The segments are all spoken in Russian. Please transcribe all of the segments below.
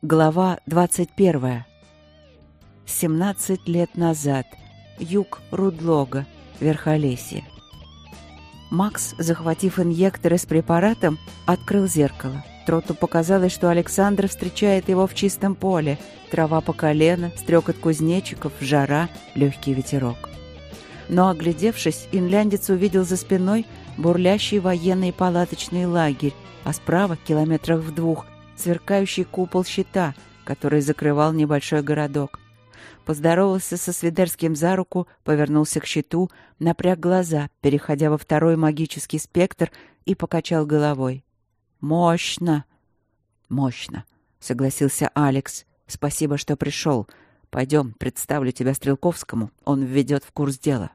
Глава 21. 17 лет назад. Юг Рудлога, Верхолесье. Макс, захватив инъекторы с препаратом, открыл зеркало. Троту показалось, что Александр встречает его в чистом поле. Трава по колено, стрекот кузнечиков, жара, легкий ветерок. Но, оглядевшись, инляндец увидел за спиной бурлящий военный палаточный лагерь, а справа, километрах в 2, сверкающий купол щита, который закрывал небольшой городок. Поздоровался со Свидерским за руку, повернулся к щиту, напряг глаза, переходя во второй магический спектр, и покачал головой. «Мощно!» «Мощно!» — согласился Алекс. «Спасибо, что пришел. Пойдем, представлю тебя Стрелковскому, он введет в курс дела».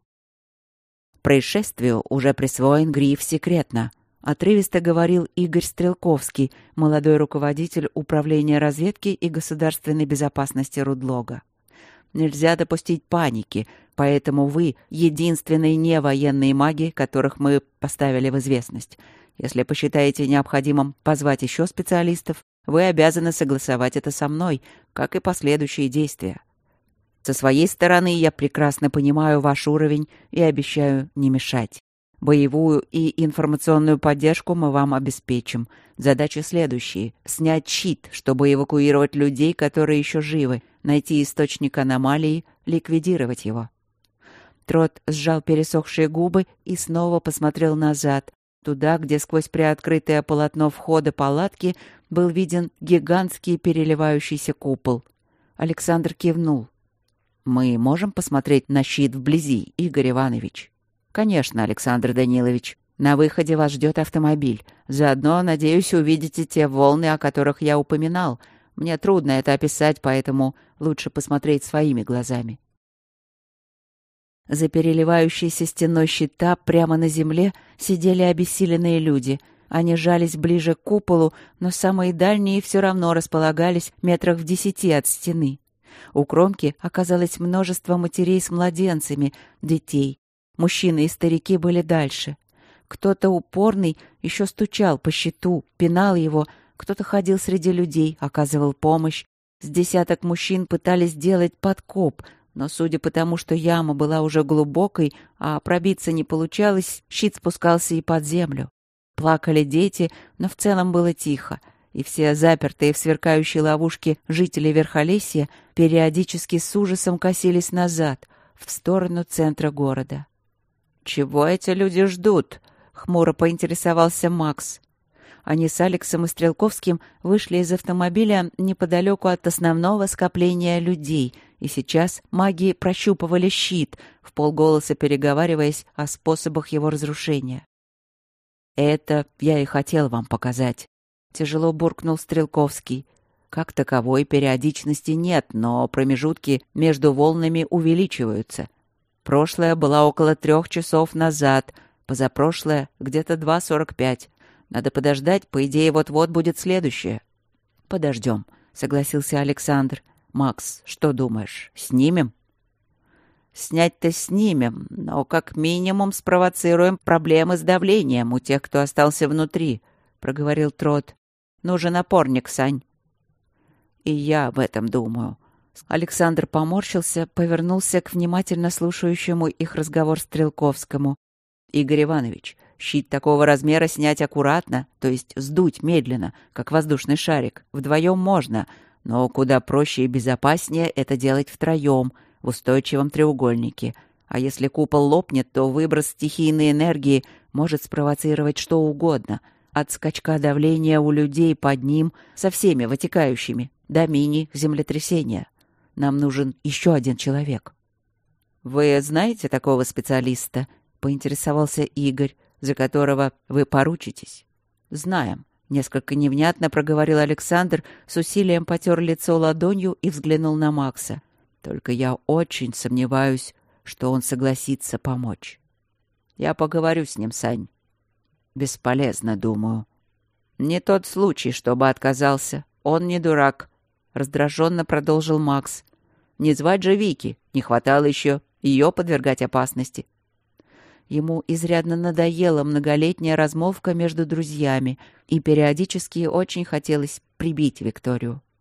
Происшествию уже присвоен гриф «Секретно», — отрывисто говорил Игорь Стрелковский, молодой руководитель Управления разведки и государственной безопасности Рудлога. «Нельзя допустить паники, поэтому вы — единственные невоенные маги, которых мы поставили в известность. Если посчитаете необходимым позвать еще специалистов, вы обязаны согласовать это со мной, как и последующие действия. Со своей стороны я прекрасно понимаю ваш уровень и обещаю не мешать. Боевую и информационную поддержку мы вам обеспечим. Задачи следующие: снять щит, чтобы эвакуировать людей, которые еще живы, найти источник аномалии, ликвидировать его». Трот сжал пересохшие губы и снова посмотрел назад, туда, где сквозь приоткрытое полотно входа палатки был виден гигантский переливающийся купол. Александр кивнул. «Мы можем посмотреть на щит вблизи, Игорь Иванович?» «Конечно, Александр Данилович. На выходе вас ждет автомобиль. Заодно, надеюсь, увидите те волны, о которых я упоминал. Мне трудно это описать, поэтому лучше посмотреть своими глазами». За переливающейся стеной щита прямо на земле сидели обессиленные люди. Они жались ближе к куполу, но самые дальние все равно располагались метрах в 10 от стены. У кромки оказалось множество матерей с младенцами, детей. Мужчины и старики были дальше. Кто-то упорный еще стучал по щиту, пинал его, кто-то ходил среди людей, оказывал помощь. С десяток мужчин пытались сделать подкоп, но, судя по тому, что яма была уже глубокой, а пробиться не получалось, щит спускался и под землю. Плакали дети, но в целом было тихо, и все запертые в сверкающей ловушке жители Верхолесья периодически с ужасом косились назад, в сторону центра города. «Чего эти люди ждут?» — хмуро поинтересовался Макс. Они с Алексом и Стрелковским вышли из автомобиля неподалеку от основного скопления людей, и сейчас маги прощупывали щит, вполголоса переговариваясь о способах его разрушения. «Это я и хотел вам показать», — тяжело буркнул Стрелковский. «Как таковой периодичности нет, но промежутки между волнами увеличиваются. Прошлая была около 3 часов назад, позапрошлая — где-то 2:45. Надо подождать, по идее, вот-вот будет следующее». «Подождем», — согласился Александр. «Макс, что думаешь, снимем?» «Снять-то снимем, но как минимум спровоцируем проблемы с давлением у тех, кто остался внутри», — проговорил Трот. «Нужен опорник, Сань». «И я об этом думаю». Александр поморщился, повернулся к внимательно слушающему их разговор Стрелковскому. «Игорь Иванович, щит такого размера снять аккуратно, то есть сдуть медленно, как воздушный шарик. Вдвоем можно, но куда проще и безопаснее это делать втроем, в устойчивом треугольнике. А если купол лопнет, то выброс стихийной энергии может спровоцировать что угодно. От скачка давления у людей под ним со всеми вытекающими до мини-землетрясения. Нам нужен еще один человек». «Вы знаете такого специалиста?» — поинтересовался Игорь, «за которого вы поручитесь?» «Знаем», — несколько невнятно проговорил Александр, с усилием потер лицо ладонью и взглянул на Макса. «Только я очень сомневаюсь, что он согласится помочь». «Я поговорю с ним, Сань». «Бесполезно, думаю». «Не тот случай, чтобы отказался. Он не дурак», — раздраженно продолжил Макс. «Не звать же Вики, не хватало еще ее подвергать опасности». Ему изрядно надоела многолетняя размолвка между друзьями, и периодически очень хотелось прибить Викторию.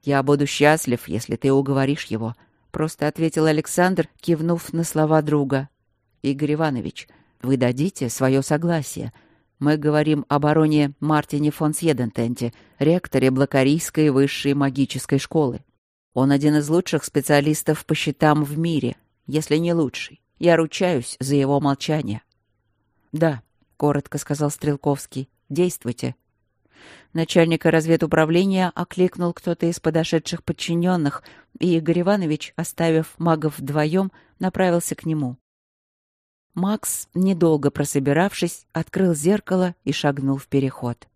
«Я буду счастлив, если ты уговоришь его», — просто ответил Александр, кивнув на слова друга. «Игорь Иванович, вы дадите свое согласие? Мы говорим о бароне Мартине фон Сьедентенте, ректоре Блокарийской высшей магической школы. Он один из лучших специалистов по счетам в мире, если не лучший. Я ручаюсь за его молчание». «Да», — коротко сказал Стрелковский, — «действуйте». Начальника разведуправления окликнул кто-то из подошедших подчиненных, и Игорь Иванович, оставив магов вдвоем, направился к нему. Макс, недолго прособиравшись, открыл зеркало и шагнул в переход.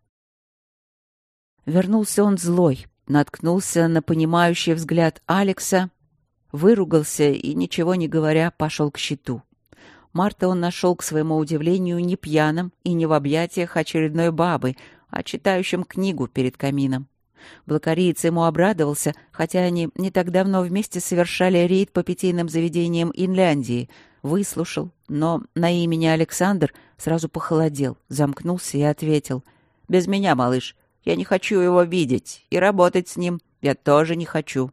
Вернулся он злой, наткнулся на понимающий взгляд Алекса, выругался и, ничего не говоря, пошел к щиту. Марта он нашел, к своему удивлению, не пьяным и не в объятиях очередной бабы, а читающим книгу перед камином. Блокариец ему обрадовался, хотя они не так давно вместе совершали рейд по питейным заведениям Инляндии. Выслушал, но на имени Александр сразу похолодел, замкнулся и ответил: «Без меня, малыш, я не хочу его видеть, и работать с ним я тоже не хочу».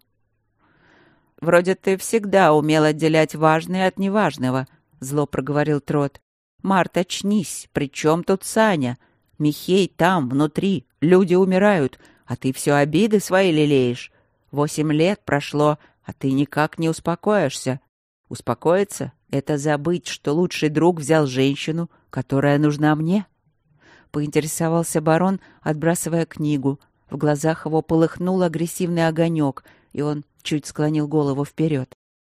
«Вроде ты всегда умел отделять важное от неважного», — зло проговорил Трот. «Март, очнись, при чем тут Саня? Михей там, внутри, люди умирают, а ты все обиды свои лелеешь. 8 лет прошло, а ты никак не успокоишься. Успокоиться — это забыть, что лучший друг взял женщину, которая нужна мне». Поинтересовался барон, отбрасывая книгу. В глазах его полыхнул агрессивный огонек, и он чуть склонил голову вперед.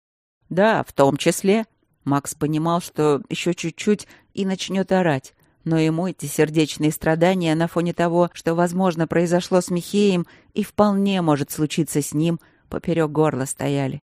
«Да, в том числе». Макс понимал, что еще чуть-чуть и начнет орать. Но ему эти сердечные страдания на фоне того, что, возможно, произошло с Михеем и вполне может случиться с ним, поперек горла стояли.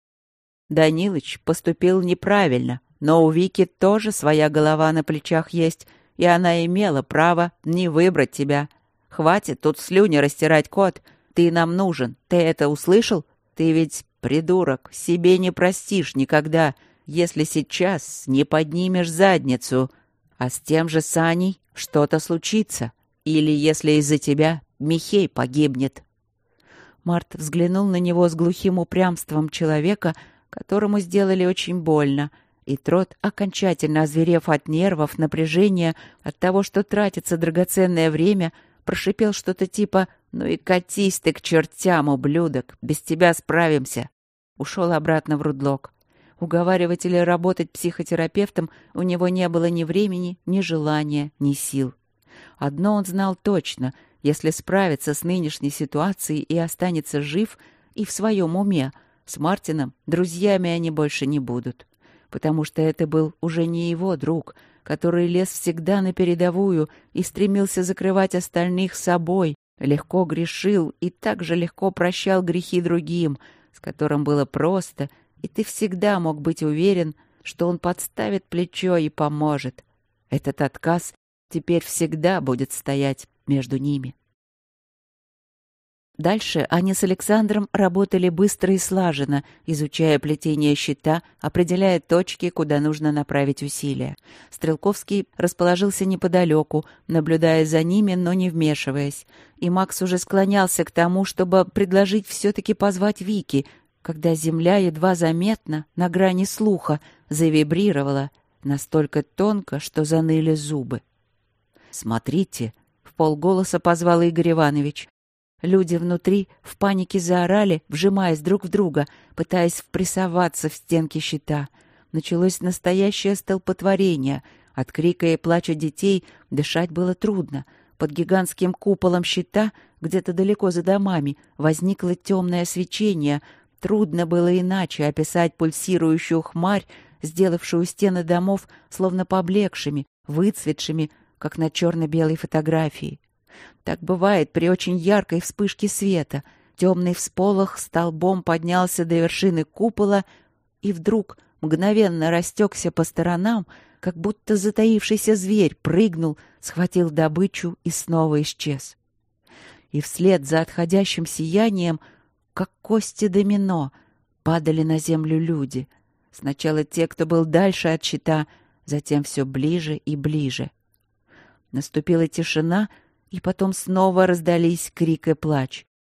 Данилыч поступил неправильно, но у Вики тоже своя голова на плечах есть, и она имела право не выбрать тебя. Хватит тут слюни растирать, кот. Ты нам нужен. Ты это услышал? Ты ведь, придурок, себе не простишь никогда, если сейчас не поднимешь задницу. А с тем же Саней что-то случится. Или если из-за тебя Михей погибнет». Март взглянул на него с глухим упрямством человека, которому сделали очень больно, и Трот, окончательно озверев от нервов, напряжения, от того, что тратится драгоценное время, прошипел что-то типа «Ну и катись ты к чертям, ублюдок, без тебя справимся». Ушел обратно в рудлок. Уговаривать или работать психотерапевтом у него не было ни времени, ни желания, ни сил. Одно он знал точно: если справится с нынешней ситуацией и останется жив и в своем уме, с Мартином друзьями они больше не будут. Потому что это был уже не его друг, который лез всегда на передовую и стремился закрывать остальных собой, легко грешил и так же легко прощал грехи другим, с которым было просто, и ты всегда мог быть уверен, что он подставит плечо и поможет. Этот отказ теперь всегда будет стоять между ними. Дальше они с Александром работали быстро и слаженно, изучая плетение щита, определяя точки, куда нужно направить усилия. Стрелковский расположился неподалеку, наблюдая за ними, но не вмешиваясь. И Макс уже склонялся к тому, чтобы предложить все-таки позвать Вики, когда земля едва заметно, на грани слуха, завибрировала настолько тонко, что заныли зубы. «Смотрите!» — вполголоса позвал Игорь Иванович. Люди внутри в панике заорали, вжимаясь друг в друга, пытаясь впрессоваться в стенки щита. Началось настоящее столпотворение. От крика и плача детей дышать было трудно. Под гигантским куполом щита, где-то далеко за домами, возникло темное свечение. Трудно было иначе описать пульсирующую хмарь, сделавшую стены домов словно поблекшими, выцветшими, как на черно-белой фотографии. Так бывает при очень яркой вспышке света. Темный всполох столбом поднялся до вершины купола и вдруг мгновенно растекся по сторонам, как будто затаившийся зверь прыгнул, схватил добычу и снова исчез. И вслед за отходящим сиянием, как кости домино, падали на землю люди. Сначала те, кто был дальше от щита, затем все ближе и ближе. Наступила тишина, и потом снова раздались крик и плач.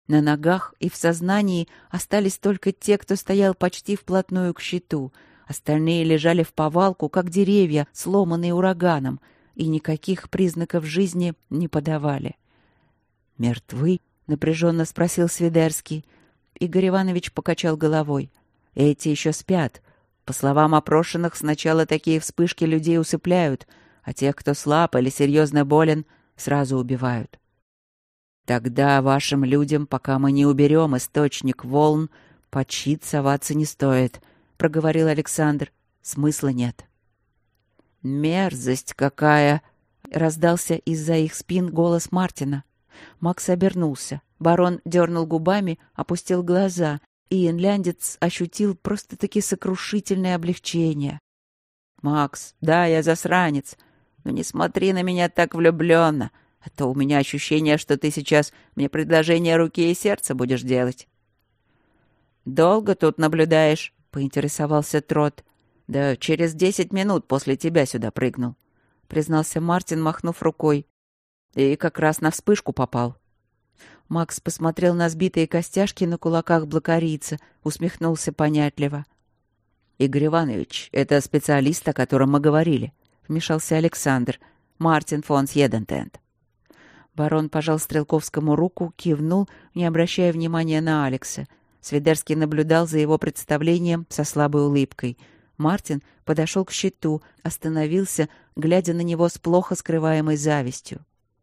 На ногах и в сознании остались только те, кто стоял почти вплотную к щиту. Остальные лежали вповалку, как деревья, сломанные ураганом, и никаких признаков жизни не подавали. «Мертвы?» — напряженно спросил Свидерский. Игорь Иванович покачал головой. «Эти еще спят. По словам опрошенных, сначала такие вспышки людей усыпляют, а тех, кто слаб или серьезно болен, сразу убивают. Тогда вашим людям, пока мы не уберем источник волн, под щит соваться не стоит», — проговорил Александр. «Смысла нет». «Мерзость какая!» — раздался из-за их спин голос Мартина. Макс обернулся. Барон дернул губами, опустил глаза, и инляндец ощутил просто-таки сокрушительное облегчение. «Макс, да, я засранец, но не смотри на меня так влюбленно, а то у меня ощущение, что ты сейчас мне предложение руки и сердца будешь делать». «Долго тут наблюдаешь?» — поинтересовался Трот. «Да через 10 минут после тебя сюда прыгнул», — признался Мартин, махнув рукой. «И как раз на вспышку попал». Макс посмотрел на сбитые костяшки на кулаках блокарийца, усмехнулся понятливо. «Игорь Иванович, это специалист, о котором мы говорили», — вмешался Александр. «Мартин фон Сьедентент». Барон пожал Стрелковскому руку, кивнул, не обращая внимания на Алекса. Свидерский наблюдал за его представлением со слабой улыбкой. Мартин подошел к щиту, остановился, глядя на него с плохо скрываемой завистью.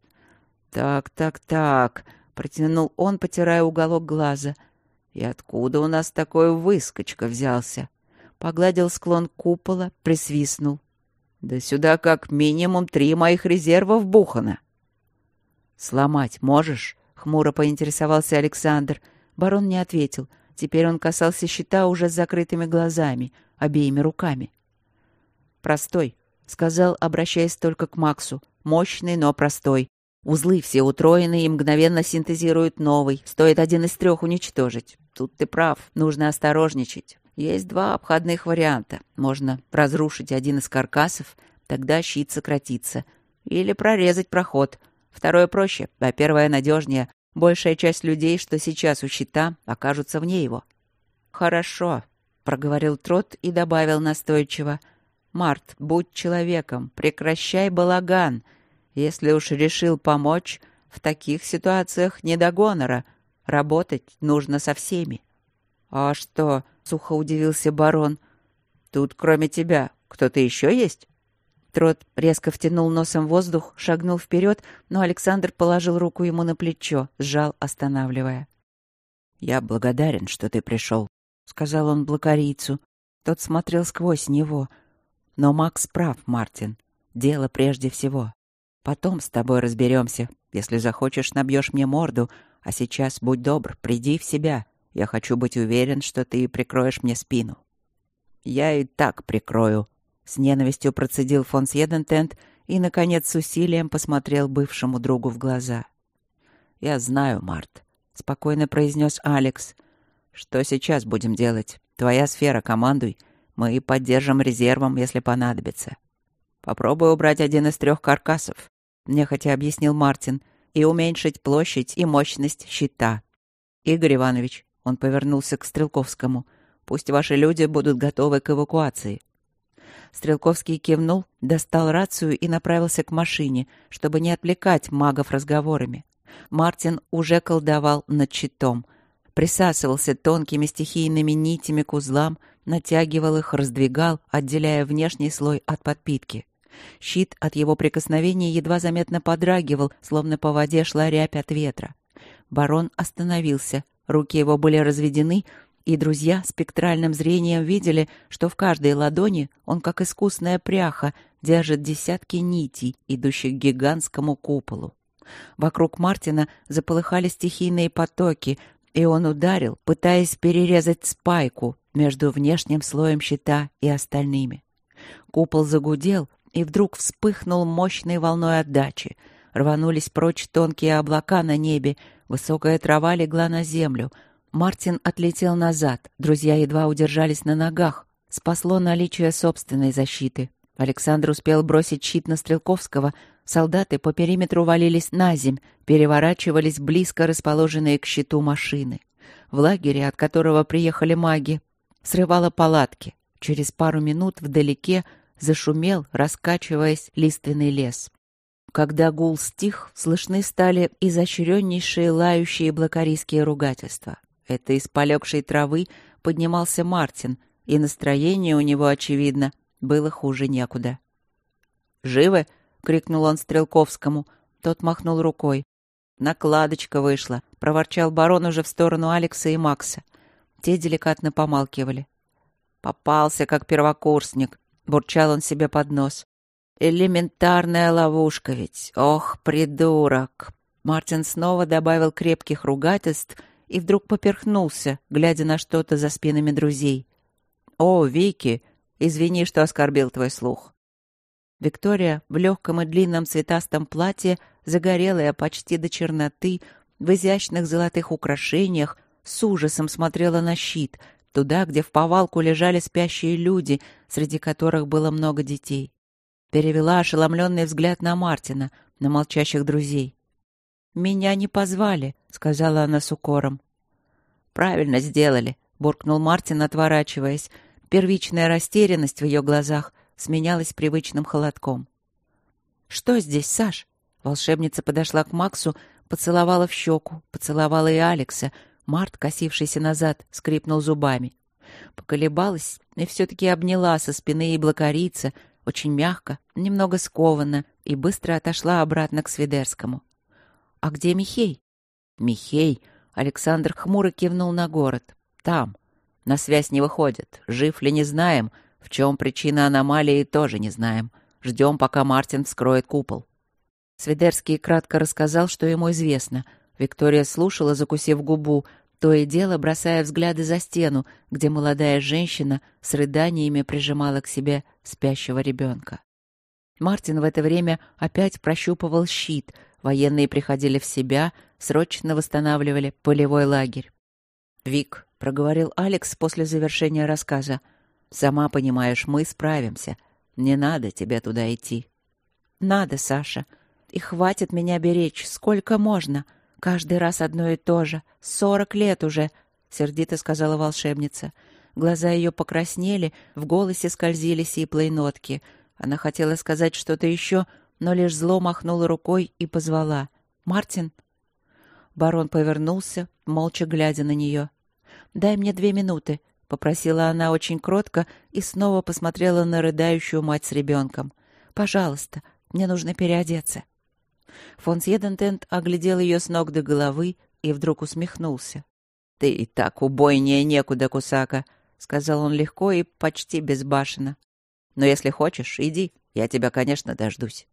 «Так», — протянул он, потирая уголок глаза. «И откуда у нас такой выскочка взялся?» Погладил склон купола, присвистнул. «Да сюда как минимум 3 моих резерва вбухано». «Сломать можешь?» — хмуро поинтересовался Александр. Барон не ответил. Теперь он касался щита уже с закрытыми глазами, обеими руками. «Простой», — сказал, обращаясь только к Максу. «Мощный, но простой. Узлы все утроены и мгновенно синтезируют новый. Стоит 1 из 3 уничтожить. Тут ты прав, нужно осторожничать. Есть 2 обходных варианта. Можно разрушить 1 из каркасов, тогда щит сократится. Или прорезать проход. Второе проще, а первое надежнее. Большая часть людей, что сейчас у щита, окажутся вне его». «Хорошо», — проговорил Трот и добавил настойчиво. «Март, будь человеком, прекращай балаган. Если уж решил помочь, в таких ситуациях не до гонора. Работать нужно со всеми». «А что?» — сухо удивился барон. «Тут кроме тебя кто-то еще есть?» Трот резко втянул носом воздух, шагнул вперед, но Александр положил руку ему на плечо, сжал, останавливая. «Я благодарен, что ты пришел», — сказал он блокарийцу. Тот смотрел сквозь него. «Но Макс прав, Мартин. Дело прежде всего. Потом с тобой разберемся. Если захочешь, набьешь мне морду. А сейчас, будь добр, приди в себя. Я хочу быть уверен, что ты прикроешь мне спину». «Я и так прикрою», — с ненавистью процедил фон Сьедентент и, наконец, с усилием посмотрел бывшему другу в глаза. «Я знаю, Март», — спокойно произнес Алекс. «Что сейчас будем делать? Твоя сфера, командуй. Мы поддержим резервом, если понадобится». «Попробуй убрать 1 из 3 каркасов», — нехотя объяснил Мартин, «и уменьшить площадь и мощность щита. Игорь Иванович», — он повернулся к Стрелковскому, «пусть ваши люди будут готовы к эвакуации». Стрелковский кивнул, достал рацию и направился к машине, чтобы не отвлекать магов разговорами. Мартин уже колдовал над щитом. Присасывался тонкими стихийными нитями к узлам, натягивал их, раздвигал, отделяя внешний слой от подпитки. Щит от его прикосновения едва заметно подрагивал, словно по воде шла рябь от ветра. Барон остановился, руки его были разведены, и друзья спектральным зрением видели, что в каждой ладони он, как искусная пряха, держит десятки нитей, идущих к гигантскому куполу. Вокруг Мартина заполыхали стихийные потоки, и он ударил, пытаясь перерезать спайку между внешним слоем щита и остальными. Купол загудел и вдруг вспыхнул мощной волной отдачи. Рванулись прочь тонкие облака на небе, высокая трава легла на землю. Мартин отлетел назад, друзья едва удержались на ногах. Спасло наличие собственной защиты. Александр успел бросить щит на Стрелковского, Солдаты по периметру валились наземь, переворачивались близко расположенные к щиту машины. В лагере, от которого приехали маги, срывало палатки. Через пару минут вдалеке зашумел, раскачиваясь, лиственный лес. Когда гул стих, слышны стали изощреннейшие лающие блокарийские ругательства. Это из полегшей травы поднимался Мартин, и настроение у него, очевидно, было хуже некуда. «Живы?» — крикнул он Стрелковскому. Тот махнул рукой. «Накладочка вышла», — проворчал барон уже в сторону Алекса и Макса. Те деликатно помалкивали. «Попался, как первокурсник», — бурчал он себе под нос. «Элементарная ловушка ведь! Ох, придурок!» Мартин снова добавил крепких ругательств и вдруг поперхнулся, глядя на что-то за спинами друзей. «О, Вики! Извини, что оскорбил твой слух». Виктория в легком и длинном цветастом платье, загорелая почти до черноты, в изящных золотых украшениях, с ужасом смотрела на щит, туда, где в повалку лежали спящие люди, среди которых было много детей. Перевела ошеломленный взгляд на Мартина, на молчащих друзей. «Меня не позвали», — сказала она с укором. «Правильно сделали», — буркнул Мартин, отворачиваясь. Первичная растерянность в ее глазах сменялась привычным холодком. «Что здесь, Саш?» Волшебница подошла к Максу, поцеловала в щеку, поцеловала и Алекса. Март, косившийся назад, скрипнул зубами. Поколебалась и все-таки обняла со спины и блокарийца, очень мягко, немного скованно, и быстро отошла обратно к Свидерскому. «А где Михей?» «Михей?» — Александр хмуро кивнул на город. «Там. На связь не выходит. Жив ли, не знаем. В чем причина аномалии, тоже не знаем. Ждем, пока Мартин вскроет купол». Свидерский кратко рассказал, что ему известно. Виктория слушала, закусив губу, то и дело бросая взгляды за стену, где молодая женщина с рыданиями прижимала к себе спящего ребенка. Мартин в это время опять прощупывал щит. Военные приходили в себя, срочно восстанавливали полевой лагерь. «Вик», — проговорил Алекс после завершения рассказа, — «сама понимаешь, мы справимся. Не надо тебе туда идти». «Надо, Саша. И хватит меня беречь, сколько можно. Каждый раз одно и то же. 40 лет уже», — сердито сказала волшебница. Глаза ее покраснели, в голосе скользили сиплые нотки. Она хотела сказать что-то еще, но лишь зло махнула рукой и позвала. «Мартин?» Барон повернулся, молча глядя на нее. «Дай мне 2 минуты», — попросила она очень кротко и снова посмотрела на рыдающую мать с ребенком. «Пожалуйста, мне нужно переодеться». Фон Сьедентент оглядел ее с ног до головы и вдруг усмехнулся. «Ты и так убойнее некуда, Кусака», — сказал он легко и почти безбашенно. «Но если хочешь, иди, я тебя, конечно, дождусь».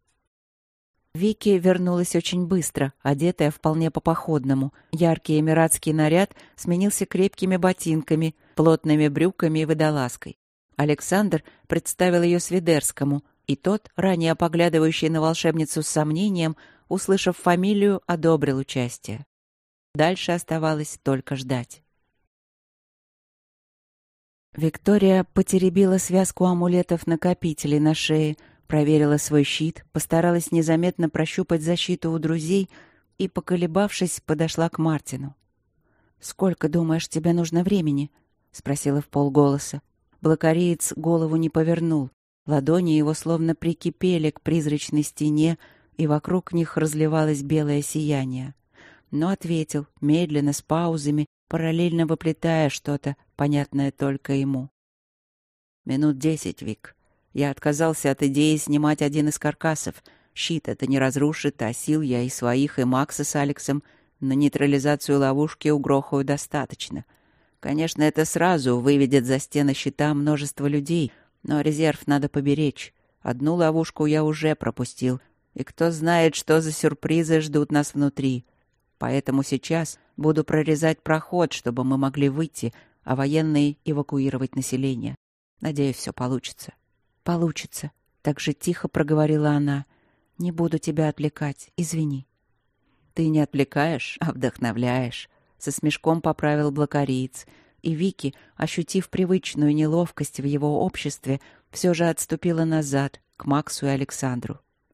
Вики вернулась очень быстро, одетая вполне по-походному. Яркий эмиратский наряд сменился крепкими ботинками, плотными брюками и водолазкой. Александр представил ее Свидерскому, и тот, ранее поглядывающий на волшебницу с сомнением, услышав фамилию, одобрил участие. Дальше оставалось только ждать. Виктория потеребила связку амулетов-накопителей на шее, проверила свой щит, постаралась незаметно прощупать защиту у друзей и, поколебавшись, подошла к Мартину. «Сколько, думаешь, тебе нужно времени?» — спросила вполголоса. Блокариец голову не повернул. Ладони его словно прикипели к призрачной стене, и вокруг них разливалось белое сияние. Но ответил, медленно, с паузами, параллельно выплетая что-то, понятное только ему. «Минут 10, Вик. Я отказался от идеи снимать один из каркасов. Щит это не разрушит, а сил я и своих, и Макса с Алексом на нейтрализацию ловушки угрохаю достаточно. Конечно, это сразу выведет за стены щита множество людей, но резерв надо поберечь. Одну ловушку я уже пропустил, и кто знает, что за сюрпризы ждут нас внутри. Поэтому сейчас буду прорезать проход, чтобы мы могли выйти, а военные эвакуировать население. Надеюсь, все получится». «Получится», — так же тихо проговорила она. «Не буду тебя отвлекать, извини». «Ты не отвлекаешь, а вдохновляешь», — со смешком поправил блокариец. И Вики, ощутив привычную неловкость в его обществе, все же отступила назад, к Максу и Александру.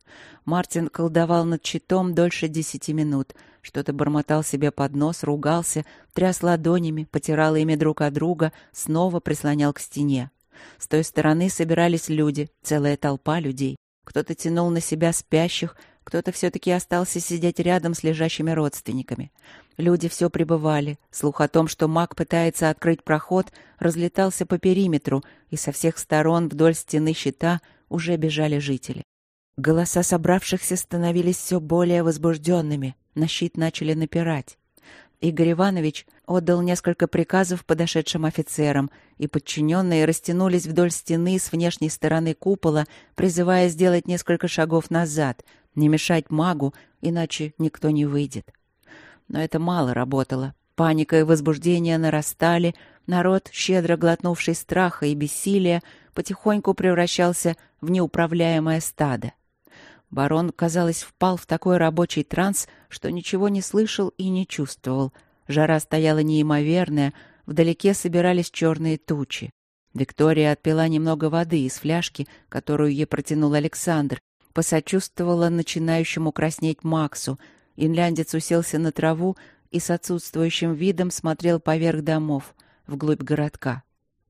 Мартин колдовал над щитом дольше 10 минут. Что-то бормотал себе под нос, ругался, тряс ладонями, потирал ими друг от друга, снова прислонял к стене. С той стороны собирались люди, целая толпа людей. Кто-то тянул на себя спящих, кто-то все-таки остался сидеть рядом с лежащими родственниками. Люди все прибывали. Слух о том, что маг пытается открыть проход, разлетался по периметру, и со всех сторон вдоль стены щита уже бежали жители. Голоса собравшихся становились все более возбужденными. На щит начали напирать. Игорь Иванович отдал несколько приказов подошедшим офицерам, и подчиненные растянулись вдоль стены с внешней стороны купола, призывая сделать несколько шагов назад, не мешать магу, иначе никто не выйдет. Но это мало работало. Паника и возбуждение нарастали, народ, щедро глотнувший страха и бессилия, потихоньку превращался в неуправляемое стадо. Барон, казалось, впал в такой рабочий транс, что ничего не слышал и не чувствовал. Жара стояла неимоверная, вдалеке собирались черные тучи. Виктория отпила немного воды из фляжки, которую ей протянул Александр, посочувствовала начинающему краснеть Максу. Инляндец уселся на траву и с отсутствующим видом смотрел поверх домов, вглубь городка.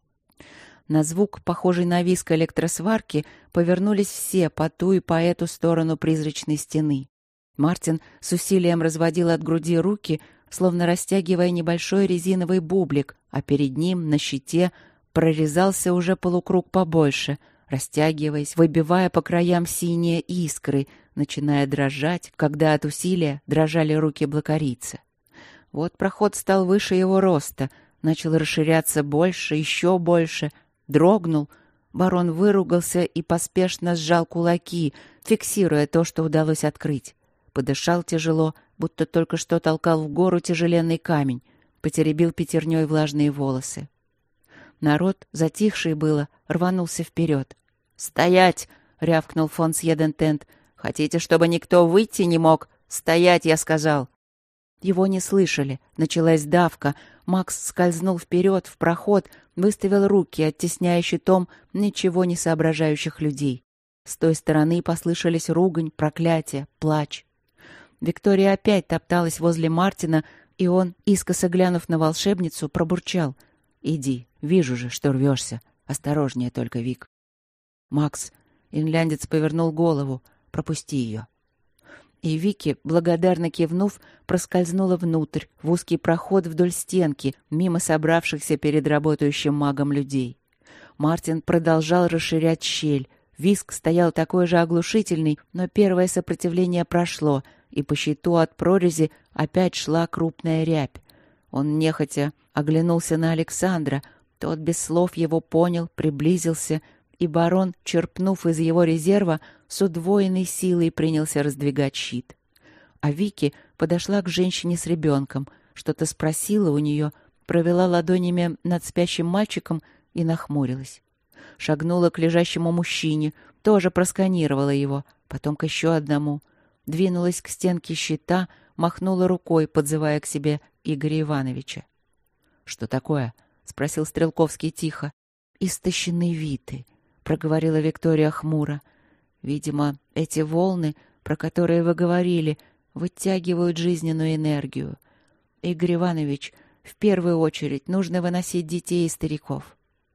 На звук, похожий на визг электросварки, повернулись все по ту и по эту сторону призрачной стены. Мартин с усилием разводил от груди руки, словно растягивая небольшой резиновый бублик, а перед ним, на щите, прорезался уже полукруг побольше, растягиваясь, выбивая по краям синие искры, начиная дрожать, когда от усилия дрожали руки блокарийца. Вот проход стал выше его роста, начал расширяться больше, еще больше — дрогнул. Барон выругался и поспешно сжал кулаки, фиксируя то, что удалось открыть. Подышал тяжело, будто только что толкал в гору тяжеленный камень, потеребил пятерней влажные волосы. Народ, затихший было, рванулся вперед. «Стоять!» — рявкнул фон Сьедентент. «Хотите, чтобы никто выйти не мог? Стоять, я сказал!» Его не слышали. Началась давка. Макс скользнул вперед, в проход, выставил руки, оттесняя щитом ничего не соображающих людей. С той стороны послышались ругань, проклятия, плач. Виктория опять топталась возле Мартина, и он, искоса глянув на волшебницу, пробурчал: «Иди, вижу же, что рвешься. Осторожнее только, Вик». «Макс», — инляндец повернул голову, — «пропусти ее». И Вики, благодарно кивнув, проскользнула внутрь, в узкий проход вдоль стенки, мимо собравшихся перед работающим магом людей. Мартин продолжал расширять щель. Визг стоял такой же оглушительный, но первое сопротивление прошло, и по щиту от прорези опять шла крупная рябь. Он нехотя оглянулся на Александра, тот без слов его понял, приблизился, и барон, черпнув из его резерва, с удвоенной силой принялся раздвигать щит. А Вики подошла к женщине с ребенком, что-то спросила у нее, провела ладонями над спящим мальчиком и нахмурилась. Шагнула к лежащему мужчине, тоже просканировала его, потом к еще одному. Двинулась к стенке щита, махнула рукой, подзывая к себе Игоря Ивановича. «Что такое?» — спросил Стрелковский тихо. «Истощены виты», — проговорила Виктория хмуро. «Видимо, эти волны, про которые вы говорили, вытягивают жизненную энергию. Игорь Иванович, в первую очередь нужно выносить детей и стариков».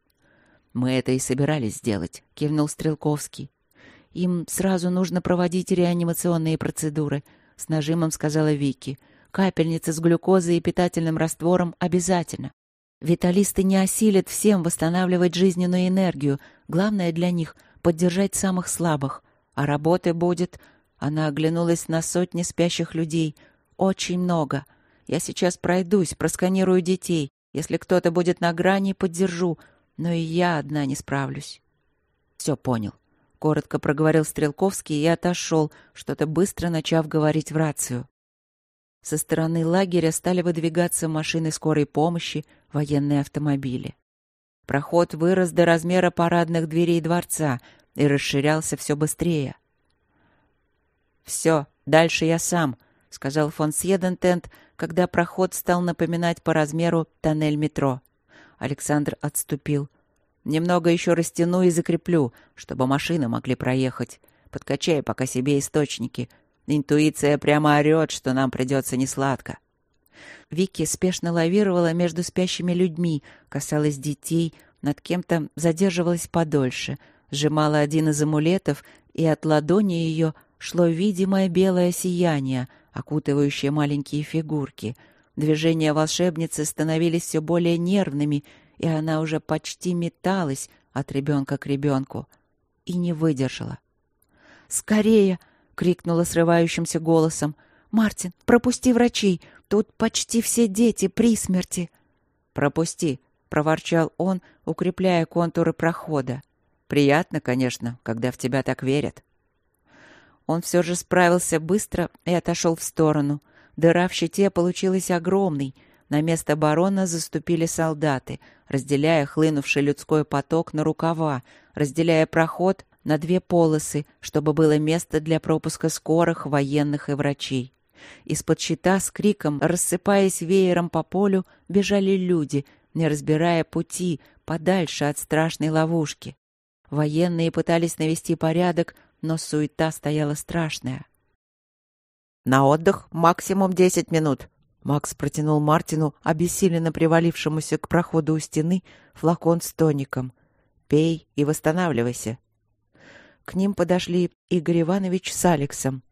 «Мы это и собирались сделать», — кивнул Стрелковский. «Им сразу нужно проводить реанимационные процедуры», — с нажимом сказала Вики. «Капельницы с глюкозой и питательным раствором обязательно. Виталисты не осилят всем восстанавливать жизненную энергию. Главное для них — поддержать самых слабых. А работы будет...» Она оглянулась на сотни спящих людей. «Очень много. Я сейчас пройдусь, просканирую детей. Если кто-то будет на грани, поддержу. Но и я одна не справлюсь». «Все понял», — коротко проговорил Стрелковский и отошел, что-то быстро начав говорить в рацию. Со стороны лагеря стали выдвигаться машины скорой помощи, военные автомобили. Проход вырос до размера парадных дверей дворца и расширялся все быстрее. «Все, дальше я сам», — сказал фон Сьедентент, когда проход стал напоминать по размеру тоннель метро. Александр отступил. «Немного еще растяну и закреплю, чтобы машины могли проехать. Подкачай пока себе источники. Интуиция прямо орёт, что нам придется несладко». Вики спешно лавировала между спящими людьми, касалась детей, над кем-то задерживалась подольше, сжимала один из амулетов, и от ладони ее шло видимое белое сияние, окутывающее маленькие фигурки. Движения волшебницы становились все более нервными, и она уже почти металась от ребенка к ребенку. И не выдержала. «Скорее!» — крикнула срывающимся голосом. «Мартин, пропусти врачей! Тут почти все дети при смерти!» «Пропусти!» — проворчал он, укрепляя контуры прохода. «Приятно, конечно, когда в тебя так верят». Он все же справился быстро и отошел в сторону. Дыра в щите получилась огромной. На место барона заступили солдаты, разделяя хлынувший людской поток на рукава, разделяя проход на 2 полосы, чтобы было место для пропуска скорых, военных и врачей. Из-под щита с криком, рассыпаясь веером по полю, бежали люди, не разбирая пути, подальше от страшной ловушки. Военные пытались навести порядок, но суета стояла страшная. «На отдых максимум 10 минут», — Макс протянул Мартину, обессиленно привалившемуся к проходу у стены, флакон с тоником. «Пей и восстанавливайся». К ним подошли Игорь Иванович с Алексом.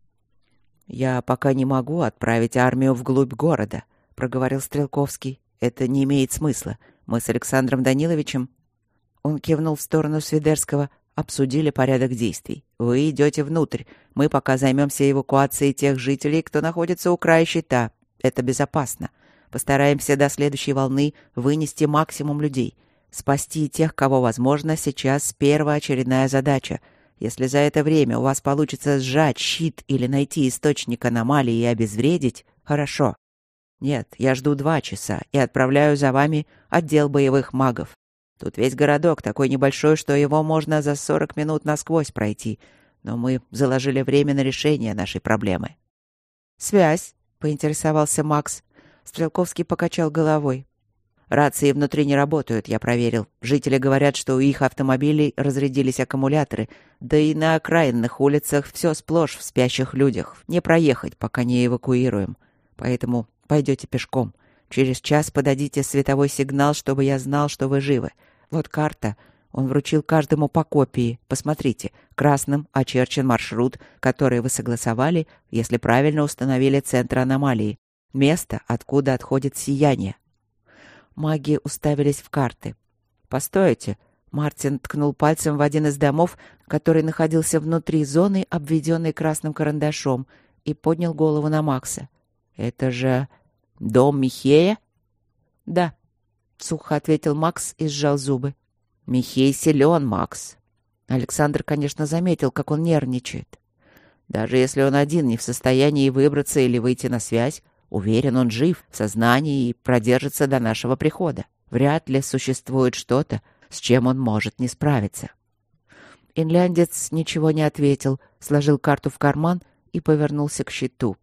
«Я пока не могу отправить армию вглубь города», — проговорил Стрелковский. «Это не имеет смысла. Мы с Александром Даниловичем...» Он кивнул в сторону Свидерского. «Обсудили порядок действий. Вы идете внутрь. Мы пока займемся эвакуацией тех жителей, кто находится у края щита. Это безопасно. Постараемся до следующей волны вынести максимум людей. Спасти тех, кого возможно, сейчас первоочередная задача. Если за это время у вас получится сжать щит или найти источник аномалии и обезвредить, хорошо. Нет, я жду 2 часа и отправляю за вами отдел боевых магов. Тут весь городок такой небольшой, что его можно за 40 минут насквозь пройти. Но мы заложили время на решение нашей проблемы». «Связь?» — поинтересовался Макс. Стрелковский покачал головой. «Рации внутри не работают, я проверил. Жители говорят, что у их автомобилей разрядились аккумуляторы, да и на окраинных улицах все сплошь в спящих людях. Не проехать, пока не эвакуируем. Поэтому пойдете пешком. Через час подадите световой сигнал, чтобы я знал, что вы живы. Вот карта». Он вручил каждому по копии. Посмотрите, красным очерчен маршрут, который вы согласовали, если правильно установили центр аномалии. Место, откуда отходит сияние. Маги уставились в карты. «Постойте!» Мартин ткнул пальцем в один из домов, который находился внутри зоны, обведенной красным карандашом, и поднял голову на Макса. «Это же дом Михея?» «Да», — сухо ответил Макс и сжал зубы. «Михей силен, Макс». Александр, конечно, заметил, как он нервничает. «Даже если он один не в состоянии выбраться или выйти на связь, уверен, он жив, в сознании и продержится до нашего прихода. Вряд ли существует что-то, с чем он может не справиться». Инляндец ничего не ответил, сложил карту в карман и повернулся к щиту.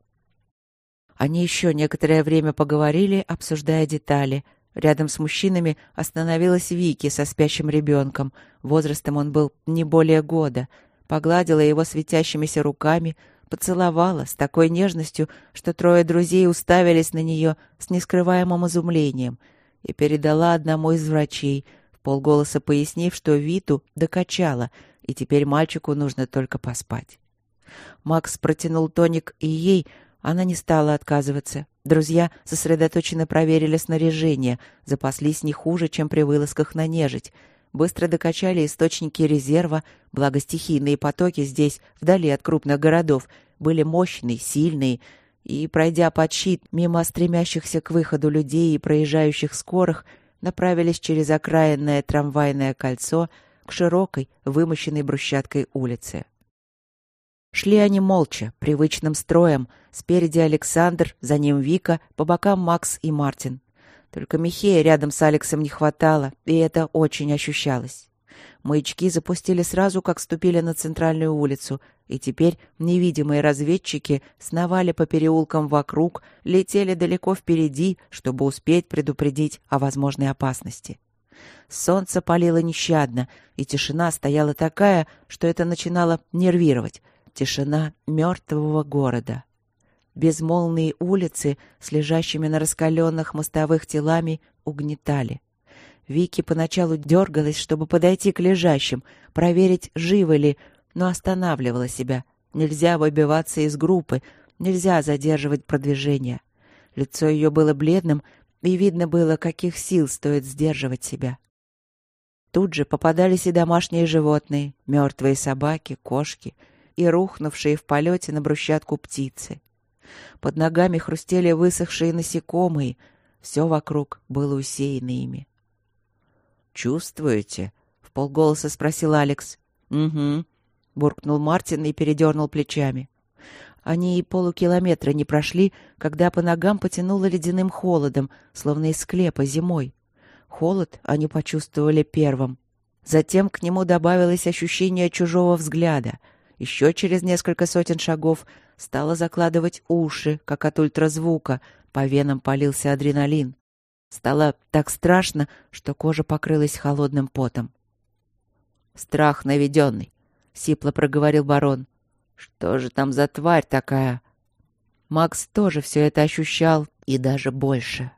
Они еще некоторое время поговорили, обсуждая детали. Рядом с мужчинами остановилась Вики со спящим ребенком. Возрастом он был не более года. Погладила его светящимися руками, поцеловала с такой нежностью, что 3 друзей уставились на нее с нескрываемым изумлением, и передала одному из врачей, вполголоса пояснив, что Виту докачала, и теперь мальчику нужно только поспать. Макс протянул тоник и ей. Она не стала отказываться. Друзья сосредоточенно проверили снаряжение, запаслись не хуже, чем при вылазках на нежить. Быстро докачали источники резерва, благо стихийные потоки здесь, вдали от крупных городов, были мощные, сильные, и, пройдя под щит мимо стремящихся к выходу людей и проезжающих скорых, направились через окраинное трамвайное кольцо к широкой, вымощенной брусчаткой улице. Шли они молча, привычным строем. Спереди Александр, за ним Вика, по бокам Макс и Мартин. Только Михея рядом с Алексом не хватало, и это очень ощущалось. Маячки запустили сразу, как ступили на центральную улицу, и теперь невидимые разведчики сновали по переулкам вокруг, летели далеко впереди, чтобы успеть предупредить о возможной опасности. Солнце палило нещадно, и тишина стояла такая, что это начинало нервировать. Тишина мертвого города. Безмолвные улицы с лежащими на раскаленных мостовых телами угнетали. Вики поначалу дергалась, чтобы подойти к лежащим, проверить, живы ли, но останавливала себя. Нельзя выбиваться из группы, нельзя задерживать продвижение. Лицо ее было бледным, и видно было, каких сил стоит сдерживать себя. Тут же попадались и домашние животные, мертвые собаки, кошки и рухнувшие в полете на брусчатку птицы. Под ногами хрустели высохшие насекомые, все вокруг было усеяно ими. «Чувствуете?» — вполголоса спросил Алекс. «Угу», — буркнул Мартин и передернул плечами. Они и полукилометра не прошли, когда по ногам потянуло ледяным холодом, словно из склепа зимой. Холод они почувствовали первым. Затем к нему добавилось ощущение чужого взгляда. Еще через несколько сотен шагов стало закладывать уши, как от ультразвука, по венам полился адреналин. Стало так страшно, что кожа покрылась холодным потом. «Страх наведенный», — сипло проговорил барон. «Что же там за тварь такая?» Макс тоже все это ощущал, и даже больше.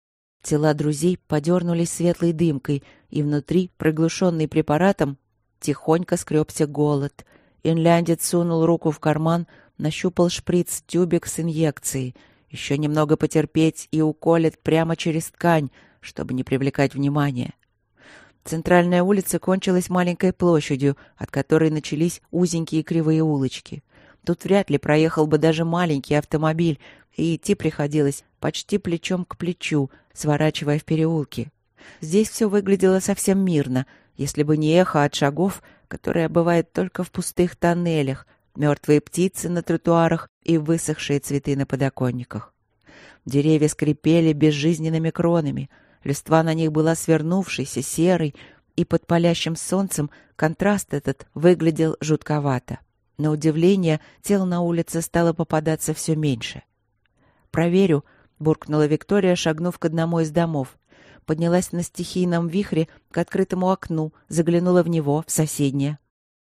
Тела друзей подернулись светлой дымкой, и внутри, приглушенный препаратом, тихонько скребся голод. Инляндец сунул руку в карман, нащупал шприц-тюбик с инъекцией. Еще немного потерпеть и уколет прямо через ткань, чтобы не привлекать внимания. Центральная улица кончилась маленькой площадью, от которой начались узенькие кривые улочки. Тут вряд ли проехал бы даже маленький автомобиль, и идти приходилось почти плечом к плечу, сворачивая в переулки. Здесь все выглядело совсем мирно, если бы не эхо от шагов, которое бывает только в пустых тоннелях, мертвые птицы на тротуарах и высохшие цветы на подоконниках. Деревья скрипели безжизненными кронами, листва на них была свернувшейся, серой, и под палящим солнцем контраст этот выглядел жутковато. На удивление, тел на улице стало попадаться все меньше. «Проверю», — буркнула Виктория, шагнув к одному из домов. Поднялась на стихийном вихре к открытому окну, заглянула в него, в соседнее.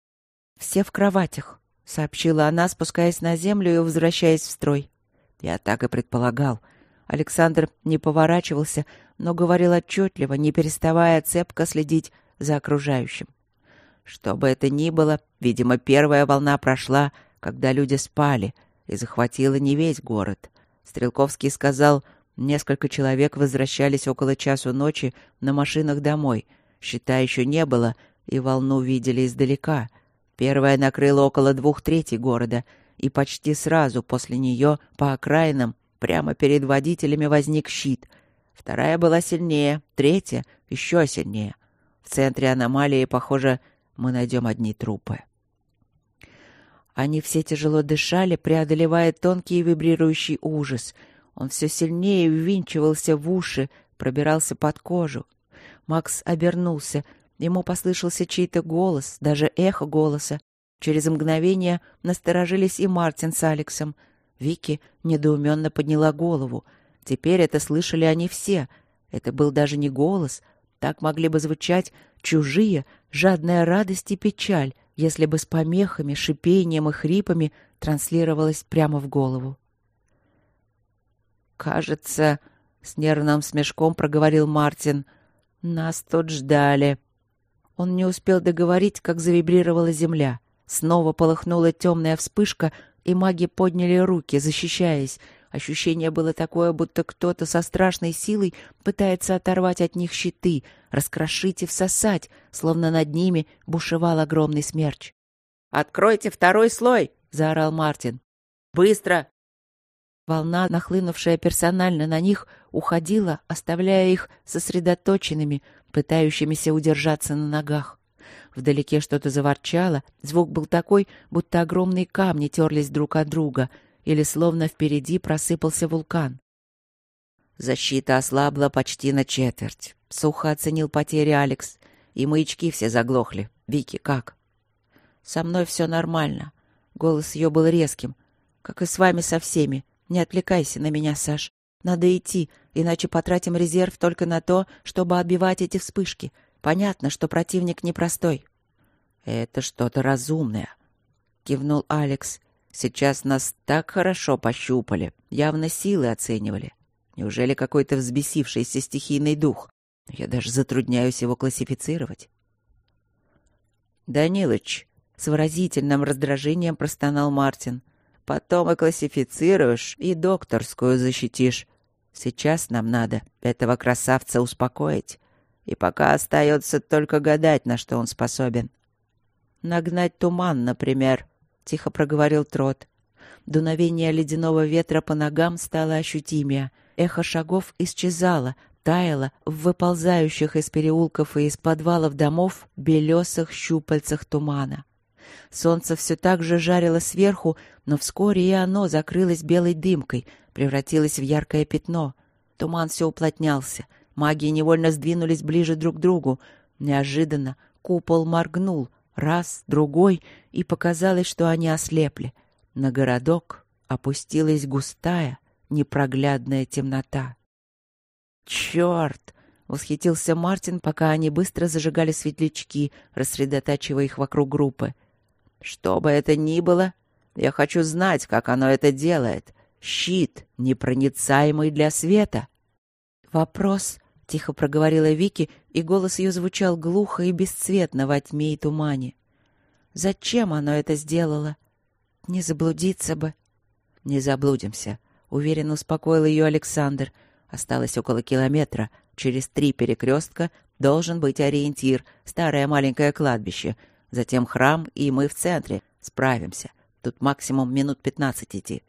«Все в кроватях», — сообщила она, спускаясь на землю и возвращаясь в строй. «Я так и предполагал». Александр не поворачивался, но говорил отчетливо, не переставая цепко следить за окружающим. Что бы это ни было, видимо, первая волна прошла, когда люди спали, и захватила не весь город. Стрелковский сказал, несколько человек возвращались около часу ночи на машинах домой. Щита еще не было, и волну видели издалека. Первая накрыла около 2/3 города, и почти сразу после нее по окраинам прямо перед водителями возник щит. Вторая была сильнее, третья еще сильнее. В центре аномалии, похоже, мы найдем одни трупы. Они все тяжело дышали, преодолевая тонкий вибрирующий ужас. Он все сильнее ввинчивался в уши, пробирался под кожу. Макс обернулся. Ему послышался чей-то голос, даже эхо голоса. Через мгновение насторожились и Мартин с Алексом. Вики недоуменно подняла голову. Теперь это слышали они все. Это был даже не голос. Так могли бы звучать чужие, жадная радость и печаль, если бы с помехами, шипением и хрипами транслировалось прямо в голову. «Кажется, — с нервным смешком проговорил Мартин, — нас тут ждали». Он не успел договорить, как завибрировала земля. Снова полыхнула темная вспышка, и маги подняли руки, защищаясь. Ощущение было такое, будто кто-то со страшной силой пытается оторвать от них щиты, раскрошить и всосать, словно над ними бушевал огромный смерч. «Откройте второй слой!» — заорал Мартин. «Быстро!» Волна, нахлынувшая персонально на них, уходила, оставляя их сосредоточенными, пытающимися удержаться на ногах. Вдалеке что-то заворчало, звук был такой, будто огромные камни терлись друг от друга, или словно впереди просыпался вулкан. «Защита ослабла почти на четверть», — сухо оценил потери Алекс. «И маячки все заглохли. Вики, как?» «Со мной все нормально». Голос ее был резким. «Как и с вами со всеми. Не отвлекайся на меня, Саш. Надо идти, иначе потратим резерв только на то, чтобы отбивать эти вспышки. Понятно, что противник непростой». «Это что-то разумное», — кивнул Алекс. «Сейчас нас так хорошо пощупали, явно силы оценивали. Неужели какой-то взбесившийся стихийный дух? Я даже затрудняюсь его классифицировать». «Данилыч», — с выразительным раздражением простонал Мартин, «потом и классифицируешь, и докторскую защитишь. Сейчас нам надо этого красавца успокоить, и пока остается только гадать, на что он способен». «Нагнать туман, например», — тихо проговорил Трот. Дуновение ледяного ветра по ногам стало ощутимее. Эхо шагов исчезало, таяло в выползающих из переулков и из подвалов домов белесых щупальцах тумана. Солнце все так же жарило сверху, но вскоре и оно закрылось белой дымкой, превратилось в яркое пятно. Туман все уплотнялся. Маги невольно сдвинулись ближе друг к другу. Неожиданно купол моргнул. Раз, другой, и показалось, что они ослепли. На городок опустилась густая, непроглядная темнота. «Черт!» — восхитился Мартин, пока они быстро зажигали светлячки, рассредотачивая их вокруг группы. «Что бы это ни было, я хочу знать, как оно это делает. Щит, непроницаемый для света». «Вопрос», — тихо проговорила Вики, и голос ее звучал глухо и бесцветно во тьме и тумане. «Зачем оно это сделало? Не заблудиться бы». «Не заблудимся», — уверенно успокоил ее Александр. «Осталось около километра. Через 3 перекрестка должен быть ориентир, старое маленькое кладбище. Затем храм, и мы в центре. Справимся. Тут максимум минут 15 идти».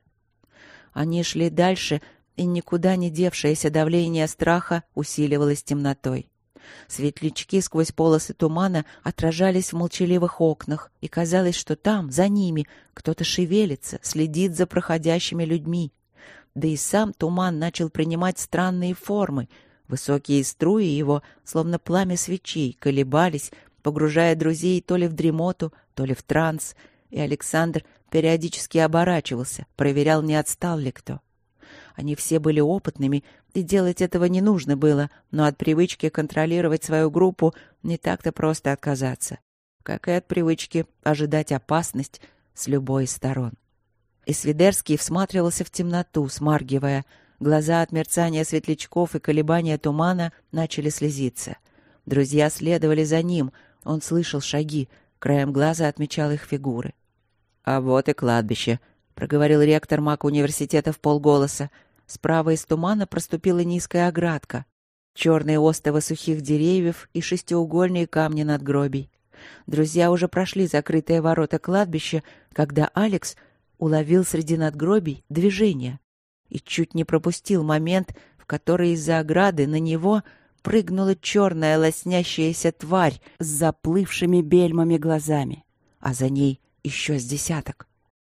Они шли дальше, и никуда не девшееся давление страха усиливалось темнотой. Светлячки сквозь полосы тумана отражались в молчаливых окнах, и казалось, что там, за ними, кто-то шевелится, следит за проходящими людьми. Да и сам туман начал принимать странные формы. Высокие струи его, словно пламя свечей, колебались, погружая друзей то ли в дремоту, то ли в транс, и Александр периодически оборачивался, проверял, не отстал ли кто. Они все были опытными, и делать этого не нужно было, но от привычки контролировать свою группу не так-то просто отказаться. Как и от привычки ожидать опасность с любой из сторон. И Свидерский всматривался в темноту, смаргивая. Глаза от мерцания светлячков и колебания тумана начали слезиться. Друзья следовали за ним. Он слышал шаги, краем глаза отмечал их фигуры. «А вот и кладбище», — проговорил ректор Мак-университета вполголоса. Справа из тумана проступила низкая оградка. Черные остовы сухих деревьев и шестиугольные камни надгробий. Друзья уже прошли закрытые ворота кладбища, когда Алекс уловил среди надгробий движение и чуть не пропустил момент, в который из-за ограды на него прыгнула черная лоснящаяся тварь с заплывшими бельмами глазами, а за ней еще с десяток.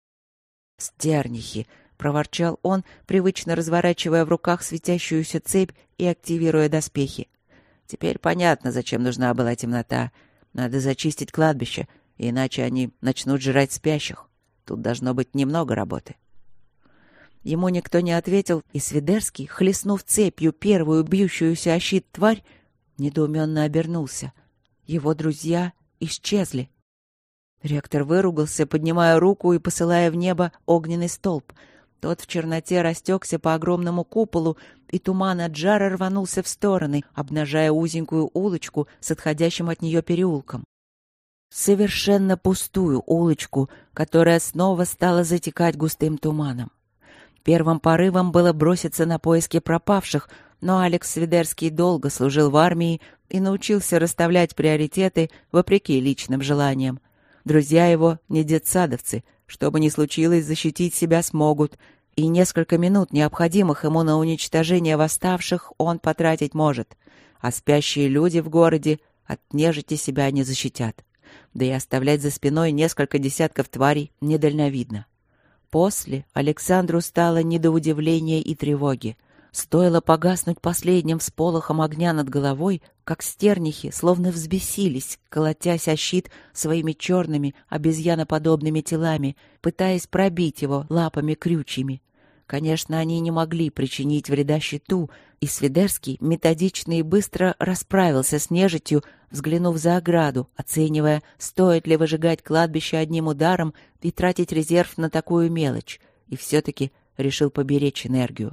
«Стернихи!» — проворчал он, привычно разворачивая в руках светящуюся цепь и активируя доспехи. «Теперь понятно, зачем нужна была темнота. Надо зачистить кладбище, иначе они начнут жрать спящих. Тут должно быть немного работы». Ему никто не ответил, и Свидерский, хлестнув цепью первую бьющуюся о щит тварь, недоуменно обернулся. Его друзья исчезли. Ректор выругался, поднимая руку и посылая в небо огненный столб. Тот в черноте растекся по огромному куполу, и туман от жара рванулся в стороны, обнажая узенькую улочку с отходящим от нее переулком. Совершенно пустую улочку, которая снова стала затекать густым туманом. Первым порывом было броситься на поиски пропавших, но Алекс Свидерский долго служил в армии и научился расставлять приоритеты вопреки личным желаниям. Друзья его не детсадовцы, что бы ни случилось, защитить себя смогут, и несколько минут, необходимых ему на уничтожение восставших, он потратить может, а спящие люди в городе от нежити себя не защитят. Да и оставлять за спиной несколько десятков тварей недальновидно. После Александру стало не до удивления и тревоги. Стоило погаснуть последним всполохом огня над головой, как стернихи словно взбесились, колотясь о щит своими черными обезьяноподобными телами, пытаясь пробить его лапами крючьями. Конечно, они не могли причинить вреда щиту, и Свидерский методично и быстро расправился с нежитью, взглянув за ограду, оценивая, стоит ли выжигать кладбище одним ударом и тратить резерв на такую мелочь, и все-таки решил поберечь энергию.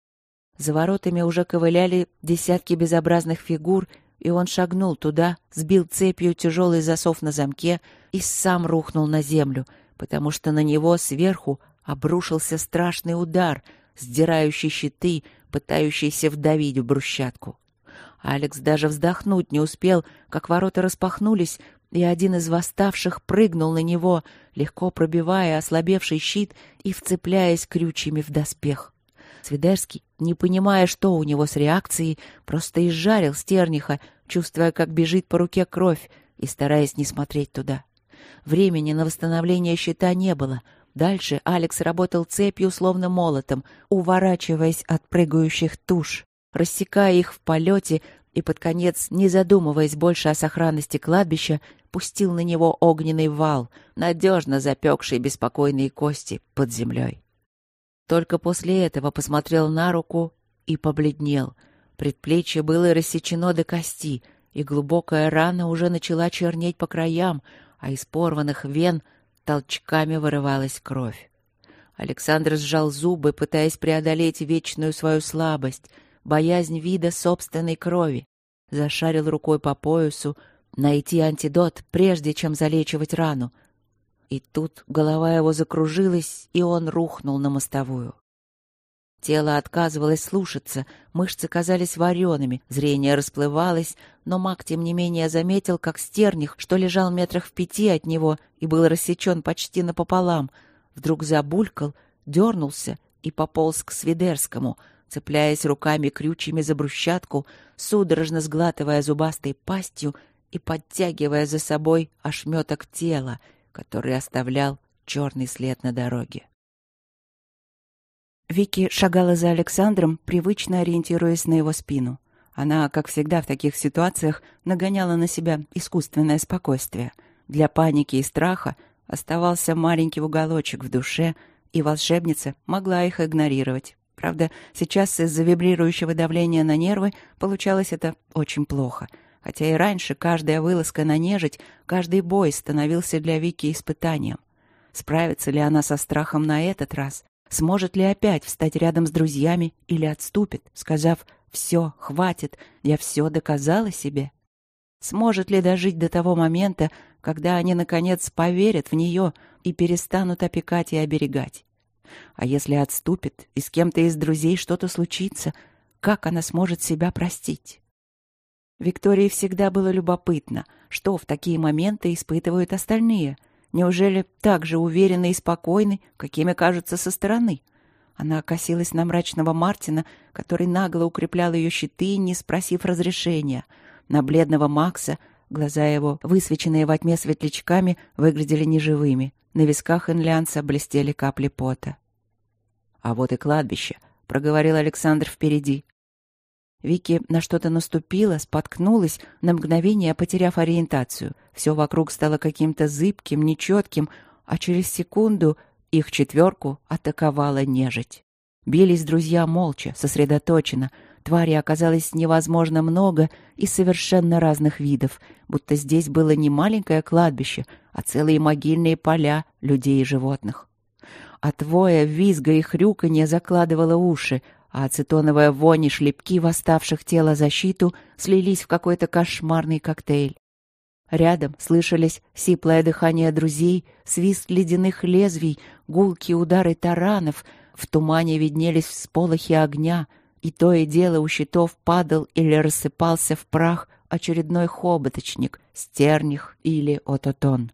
За воротами уже ковыляли десятки безобразных фигур, и он шагнул туда, сбил цепью тяжелый засов на замке и сам рухнул на землю, потому что на него сверху обрушился страшный удар, сдирающий щиты, пытающийся вдавить в брусчатку. Алекс даже вздохнуть не успел, как ворота распахнулись, и один из восставших прыгнул на него, легко пробивая ослабевший щит и вцепляясь крючьями в доспех. Свидерский, не понимая, что у него с реакцией, просто изжарил Стерниха, чувствуя, как бежит по руке кровь, и стараясь не смотреть туда. Времени на восстановление щита не было. Дальше Алекс работал цепью, словно молотом, уворачиваясь от прыгающих туш, рассекая их в полете и под конец, не задумываясь больше о сохранности кладбища, пустил на него огненный вал, надежно запекший беспокойные кости под землей. Только после этого посмотрел на руку и побледнел. Предплечье было рассечено до кости, и глубокая рана уже начала чернеть по краям, а из порванных вен толчками вырывалась кровь. Александр сжал зубы, пытаясь преодолеть вечную свою слабость, боязнь вида собственной крови. Зашарил рукой по поясу, найти антидот, прежде чем залечивать рану. И тут голова его закружилась, и он рухнул на мостовую. Тело отказывалось слушаться, мышцы казались вареными, зрение расплывалось, но маг, тем не менее, заметил, как Стерних, что лежал метрах в 5 от него и был рассечен почти напополам, вдруг забулькал, дернулся и пополз к Свидерскому, цепляясь руками крючьями за брусчатку, судорожно сглатывая зубастой пастью и подтягивая за собой ошметок тела, который оставлял черный след на дороге. Вики шагала за Александром, привычно ориентируясь на его спину. Она, как всегда в таких ситуациях, нагоняла на себя искусственное спокойствие. Для паники и страха оставался маленький уголочек в душе, и волшебница могла их игнорировать. Правда, сейчас из-за вибрирующего давления на нервы получалось это очень плохо. Хотя и раньше каждая вылазка на нежить, каждый бой становился для Вики испытанием. Справится ли она со страхом на этот раз? Сможет ли опять встать рядом с друзьями или отступит, сказав «все, хватит, я все доказала себе»? Сможет ли дожить до того момента, когда они, наконец, поверят в нее и перестанут опекать и оберегать? А если отступит, и с кем-то из друзей что-то случится, как она сможет себя простить? Виктории всегда было любопытно, что в такие моменты испытывают остальные. Неужели так же уверены и спокойны, какими кажутся со стороны? Она косилась на мрачного Мартина, который нагло укреплял ее щиты, не спросив разрешения. На бледного Макса, глаза его, высвеченные во тьме светлячками, выглядели неживыми. На висках инлянца блестели капли пота. «А вот и кладбище», — проговорил Александр впереди. Вики на что-то наступила, споткнулась, на мгновение потеряв ориентацию. Все вокруг стало каким-то зыбким, нечетким, а через секунду их четверку атаковала нежить. Бились друзья молча, сосредоточенно. Тварей оказалось невозможно много и совершенно разных видов, будто здесь было не маленькое кладбище, а целые могильные поля людей и животных. От воя, визга и хрюканья закладывало уши, а ацетоновая вонь и шлепки восставших тел о защиту слились в какой-то кошмарный коктейль. Рядом слышались сиплое дыхание друзей, свист ледяных лезвий, гулкие удары таранов, в тумане виднелись всполохи огня, и то и дело у щитов падал или рассыпался в прах очередной хоботочник, Стерних или Ототон.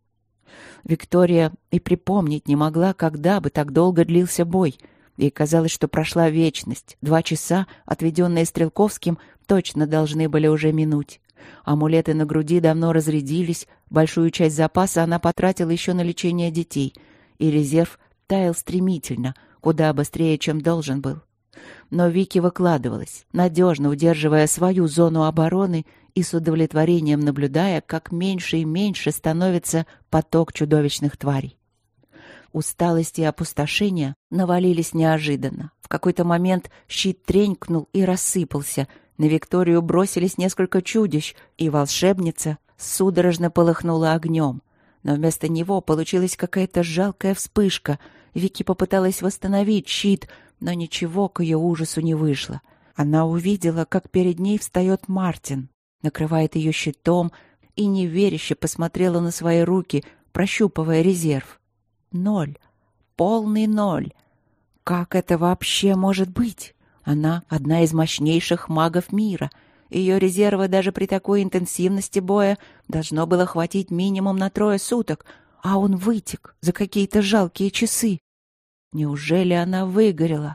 Виктория и припомнить не могла, когда бы так долго длился бой. Ей казалось, что прошла вечность. 2 часа, отведенные Стрелковским, точно должны были уже минуть. Амулеты на груди давно разрядились, большую часть запаса она потратила еще на лечение детей, и резерв таял стремительно, куда быстрее, чем должен был. Но Вики выкладывалась, надежно удерживая свою зону обороны и с удовлетворением наблюдая, как меньше и меньше становится поток чудовищных тварей. Усталость и опустошение навалились неожиданно. В какой-то момент щит тренькнул и рассыпался. На Викторию бросились несколько чудищ, и волшебница судорожно полыхнула огнем. Но вместо него получилась какая-то жалкая вспышка. Вики попыталась восстановить щит, но ничего к ее ужасу не вышло. Она увидела, как перед ней встает Мартин, накрывает ее щитом, и неверяще посмотрела на свои руки, прощупывая резерв. 0. Полный 0. Как это вообще может быть? Она одна из мощнейших магов мира. Ее резерва даже при такой интенсивности боя должно было хватить минимум на 3 суток, а он вытек за какие-то жалкие часы. Неужели она выгорела?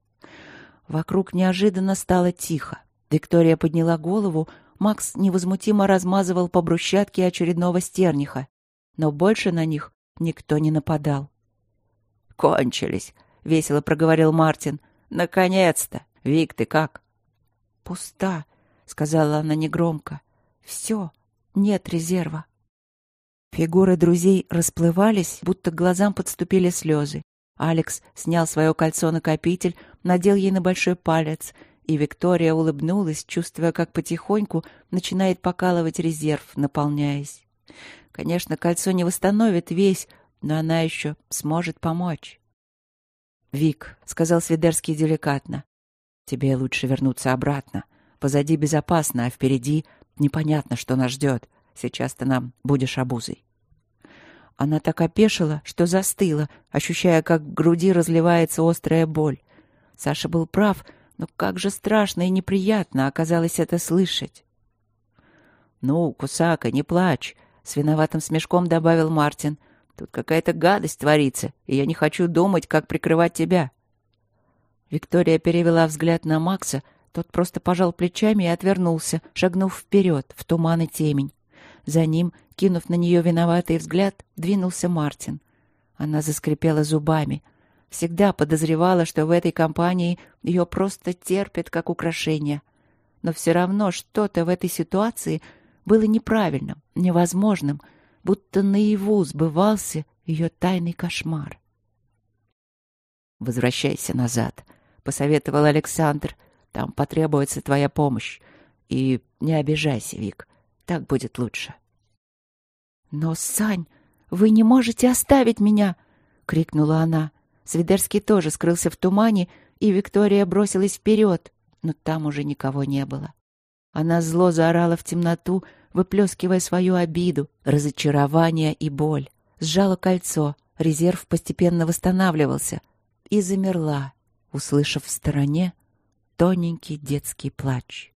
Вокруг неожиданно стало тихо. Виктория подняла голову, Макс невозмутимо размазывал по брусчатке очередного стерниха, но больше на них никто не нападал. «Кончились», — весело проговорил Мартин. «Наконец-то! Вик, ты как?» «Пуста», — сказала она негромко. «Все, нет резерва». Фигуры друзей расплывались, будто к глазам подступили слезы. Алекс снял свое кольцо-накопитель, надел ей на большой палец, и Виктория улыбнулась, чувствуя, как потихоньку начинает покалывать резерв, наполняясь. Конечно, кольцо не восстановит весь, но она еще сможет помочь. «Вик», — сказал Свидерский деликатно, — «тебе лучше вернуться обратно. Позади безопасно, а впереди непонятно, что нас ждет. Сейчас ты нам будешь обузой». Она так опешила, что застыла, ощущая, как в груди разливается острая боль. Саша был прав, но как же страшно и неприятно оказалось это слышать. «Ну, Кусака, не плачь», — с виноватым смешком добавил Мартин. «Тут какая-то гадость творится, и я не хочу думать, как прикрывать тебя». Виктория перевела взгляд на Макса, тот просто пожал плечами и отвернулся, шагнув вперед, в туман и темень. За ним, кинув на нее виноватый взгляд, двинулся Мартин. Она заскрипела зубами. Всегда подозревала, что в этой компании ее просто терпят как украшение. Но все равно что-то в этой ситуации было неправильным, невозможным, будто наяву сбывался ее тайный кошмар. «Возвращайся назад», — посоветовал Александр. «Там потребуется твоя помощь. И не обижайся, Вик. Так будет лучше». «Но, Сань, вы не можете оставить меня!» — крикнула она. Свидерский тоже скрылся в тумане, и Виктория бросилась вперед, но там уже никого не было. Она зло заорала в темноту, выплескивая свою обиду, разочарование и боль. Сжала кольцо, резерв постепенно восстанавливался, и замерла, услышав в стороне тоненький детский плач.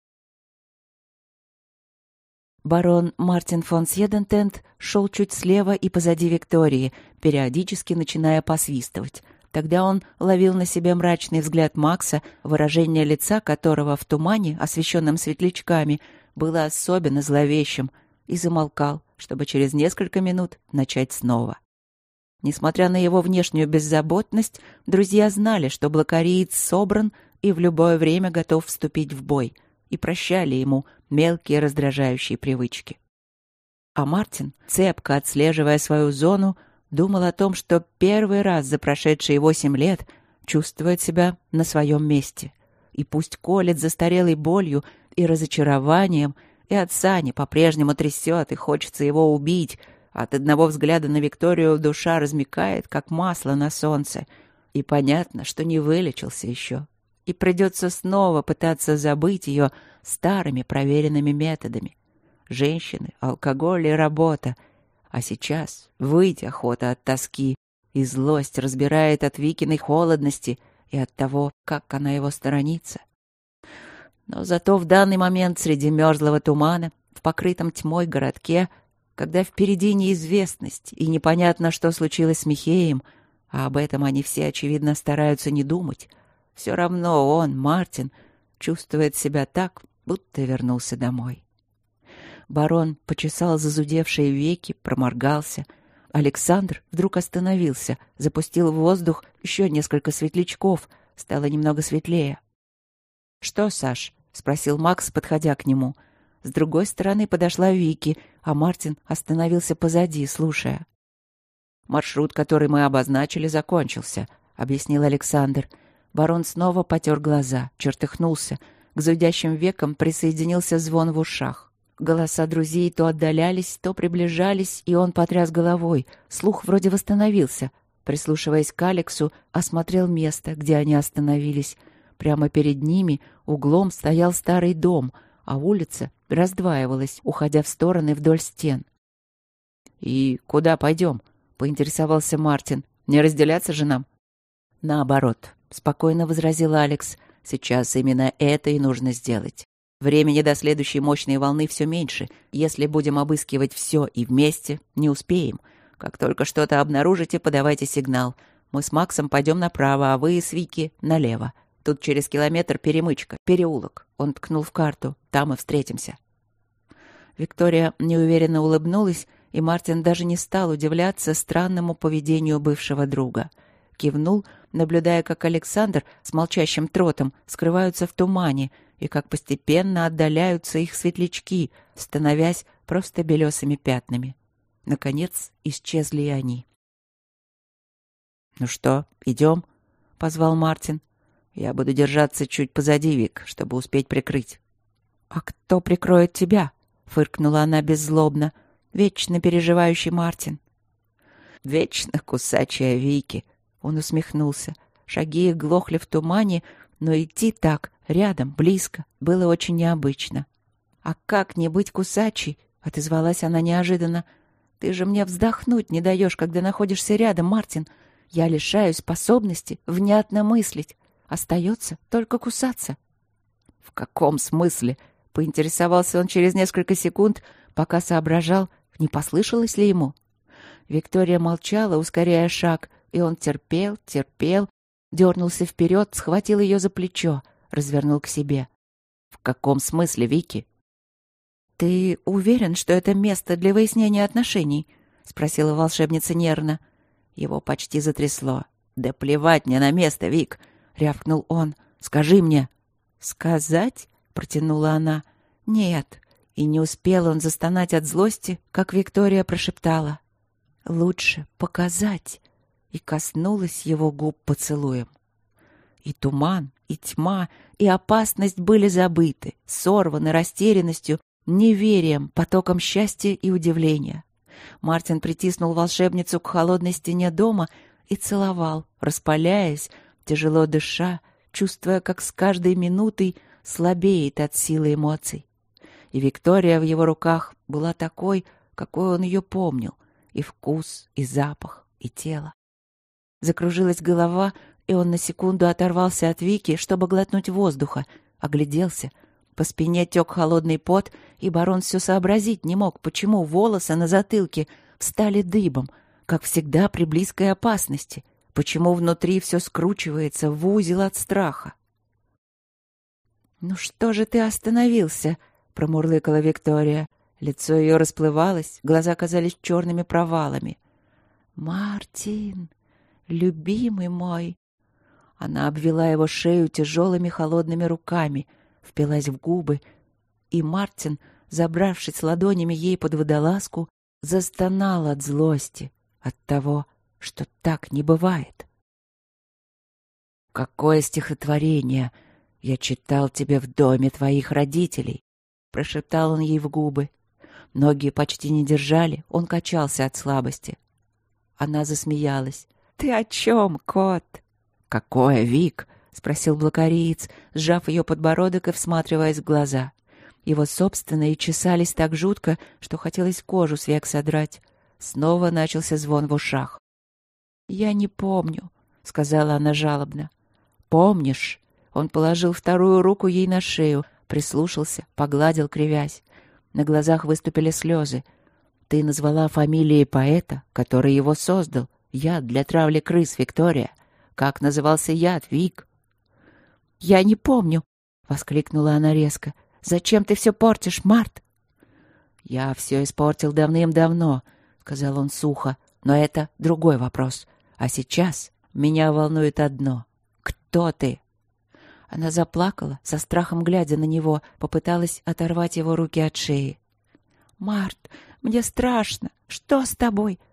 Барон Мартин фон Сьедентент шел чуть слева и позади Виктории, периодически начиная посвистывать. Тогда он ловил на себе мрачный взгляд Макса, выражение лица которого в тумане, освещенном светлячками, было особенно зловещим, и замолкал, чтобы через несколько минут начать снова. Несмотря на его внешнюю беззаботность, друзья знали, что блокариец собран и в любое время готов вступить в бой, и прощали ему мелкие раздражающие привычки. А Мартин, цепко отслеживая свою зону, думал о том, что первый раз за прошедшие 8 лет чувствует себя на своем месте. И пусть колет застарелой болью и разочарованием, и от Сани по-прежнему трясет, и хочется его убить, от одного взгляда на Викторию душа размякает, как масло на солнце, и понятно, что не вылечился еще, и придется снова пытаться забыть ее старыми проверенными методами. Женщины, алкоголь и работа. А сейчас выть охота от тоски, и злость разбирает от Викиной холодности и от того, как она его сторонится. Но зато в данный момент среди мерзлого тумана, в покрытом тьмой городке, когда впереди неизвестность и непонятно, что случилось с Михеем, а об этом они все, очевидно, стараются не думать, все равно он, Мартин, чувствует себя так, будто вернулся домой. Барон почесал зазудевшие веки, проморгался. Александр вдруг остановился, запустил в воздух еще несколько светлячков, стало немного светлее. «Что, Саш?» — спросил Макс, подходя к нему. С другой стороны подошла Вики, а Мартин остановился позади, слушая. Маршрут, который мы обозначили, закончился», — объяснил Александр. Барон снова потер глаза, чертыхнулся. К зудящим векам присоединился звон в ушах. Голоса друзей то отдалялись, то приближались, и он потряс головой. Слух вроде восстановился. Прислушиваясь к Алексу, осмотрел место, где они остановились. Прямо перед ними углом стоял старый дом, а улица раздваивалась, уходя в стороны вдоль стен. «И куда пойдем?» — поинтересовался Мартин. «Не разделяться же нам?» «Наоборот», — спокойно возразил Алекс. «Сейчас именно это и нужно сделать. Времени до следующей мощной волны все меньше. Если будем обыскивать все и вместе, не успеем. Как только что-то обнаружите, подавайте сигнал. Мы с Максом пойдем направо, а вы с Вики налево. Тут через километр перемычка, переулок». Он ткнул в карту. «Там и встретимся». Виктория неуверенно улыбнулась, и Мартин даже не стал удивляться странному поведению бывшего друга. Кивнул, наблюдая, как Александр с молчащим тротом скрываются в тумане и как постепенно отдаляются их светлячки, становясь просто белесыми пятнами. Наконец исчезли и они. «Ну что, идем?» — позвал Мартин. «Я буду держаться чуть позади, Вик, чтобы успеть прикрыть». «А кто прикроет тебя?» — фыркнула она беззлобно. «Вечно переживающий Мартин». «Вечно кусачая Вики», — он усмехнулся. Шаги их глохли в тумане, но идти так, рядом, близко, было очень необычно. «А как не быть кусачей?» — отозвалась она неожиданно. «Ты же мне вздохнуть не даешь, когда находишься рядом, Мартин. Я лишаюсь способности внятно мыслить. Остается только кусаться». «В каком смысле?» — поинтересовался он через несколько секунд, пока соображал, не послышалось ли ему. Виктория молчала, ускоряя шаг, и он терпел, дернулся вперед, схватил ее за плечо, развернул к себе. «В каком смысле, Вики?» «Ты уверен, что это место для выяснения отношений?» — спросила волшебница нервно. Его почти затрясло. «Да плевать мне на место, Вик!» — рявкнул он. «Скажи мне!» «Сказать?» — протянула она. «Нет». И не успел он застонать от злости, как Виктория прошептала: «Лучше показать», и коснулась его губ поцелуем. И туман, и тьма, и опасность были забыты, сорваны растерянностью, неверием, потоком счастья и удивления. Мартин притиснул волшебницу к холодной стене дома и целовал, распаляясь, тяжело дыша, чувствуя, как с каждой минутой слабеет от силы эмоций. И Виктория в его руках была такой, какой он ее помнил, и вкус, и запах, и тело. Закружилась голова, и он на секунду оторвался от Вики, чтобы глотнуть воздуха, огляделся. По спине тек холодный пот, и барон все сообразить не мог, почему волосы на затылке встали дыбом, как всегда при близкой опасности, почему внутри все скручивается в узел от страха. «Ну что же ты остановился?» — промурлыкала Виктория. Лицо ее расплывалось, глаза казались черными провалами. «Мартин, любимый мой!» Она обвела его шею тяжелыми холодными руками, впилась в губы, и Мартин, забравшись ладонями ей под водолазку, застонал от злости, от того, что так не бывает. «Какое стихотворение я читал тебе в доме твоих родителей!» — прошептал он ей в губы. Ноги почти не держали, он качался от слабости. Она засмеялась. «Ты о чем, кот?» «Какое, Вик?» — спросил блокариец, сжав ее подбородок и всматриваясь в глаза. Его собственные чесались так жутко, что хотелось кожу с век содрать. Снова начался звон в ушах. «Я не помню», — сказала она жалобно. «Помнишь?» Он положил вторую руку ей на шею, прислушался, погладил, кривясь. На глазах выступили слезы. «Ты назвала фамилией поэта, который его создал. Яд для травли крыс, Виктория. Как назывался яд, Вик?» «Я не помню», — воскликнула она резко. «Зачем ты все портишь, Март?» «Я все испортил давным-давно», — сказал он сухо. «Но это другой вопрос. А сейчас меня волнует одно. Кто ты?» Она заплакала, со страхом глядя на него, попыталась оторвать его руки от шеи. «Март, мне страшно. Что с тобой?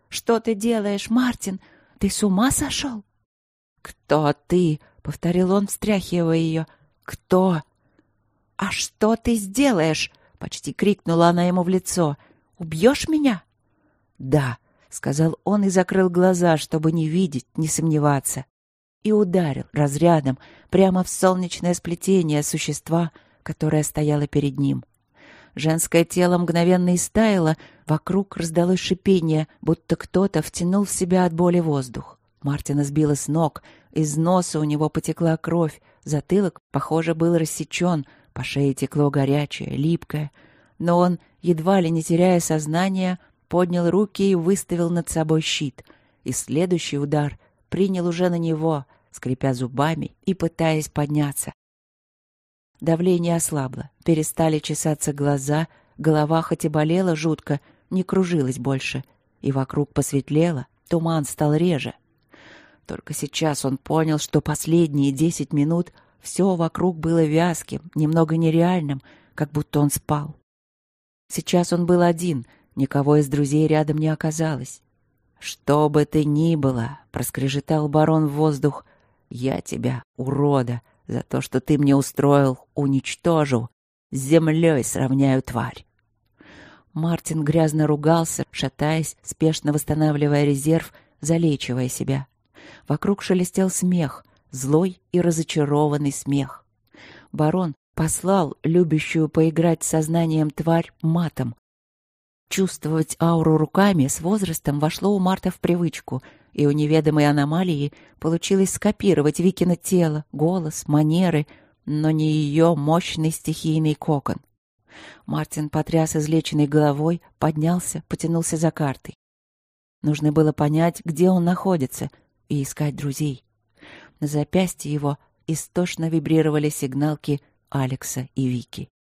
Что ты делаешь, Мартин? Ты с ума сошел?» «Кто ты?» — повторил он, встряхивая ее. «Кто?» «А что ты сделаешь?» — почти крикнула она ему в лицо. «Убьешь меня?» «Да», — сказал он и закрыл глаза, чтобы не видеть, не сомневаться. И ударил разрядом прямо в солнечное сплетение существа, которое стояло перед ним. Женское тело мгновенно истаяло, вокруг раздалось шипение, будто кто-то втянул в себя от боли воздух. Мартина сбило с ног, из носа у него потекла кровь, затылок, похоже, был рассечен, по шее текло горячее, липкое. Но он, едва ли не теряя сознание, поднял руки и выставил над собой щит. И следующий удар принял уже на него, скрипя зубами и пытаясь подняться. Давление ослабло, перестали чесаться глаза, голова хоть и болела жутко, не кружилась больше, и вокруг посветлело, туман стал реже. Только сейчас он понял, что последние 10 минут все вокруг было вязким, немного нереальным, как будто он спал. Сейчас он был один, никого из друзей рядом не оказалось. «Что бы ты ни было», — проскрежетал барон в воздух, — «я тебя, урода, за то, что ты мне устроил, уничтожу, с землей сравняю, тварь». Мартин грязно ругался, шатаясь, спешно восстанавливая резерв, залечивая себя. Вокруг шелестел смех, злой и разочарованный смех. Барон послал любящую поиграть с сознанием тварь матом. Чувствовать ауру руками с возрастом вошло у Марта в привычку, и у неведомой аномалии получилось скопировать Викино тело, голос, манеры, но не ее мощный стихийный кокон. Мартин потряс излеченной головой, поднялся, потянулся за картой. Нужно было понять, где он находится, и искать друзей. На запястье его истошно вибрировали сигналки Алекса и Вики.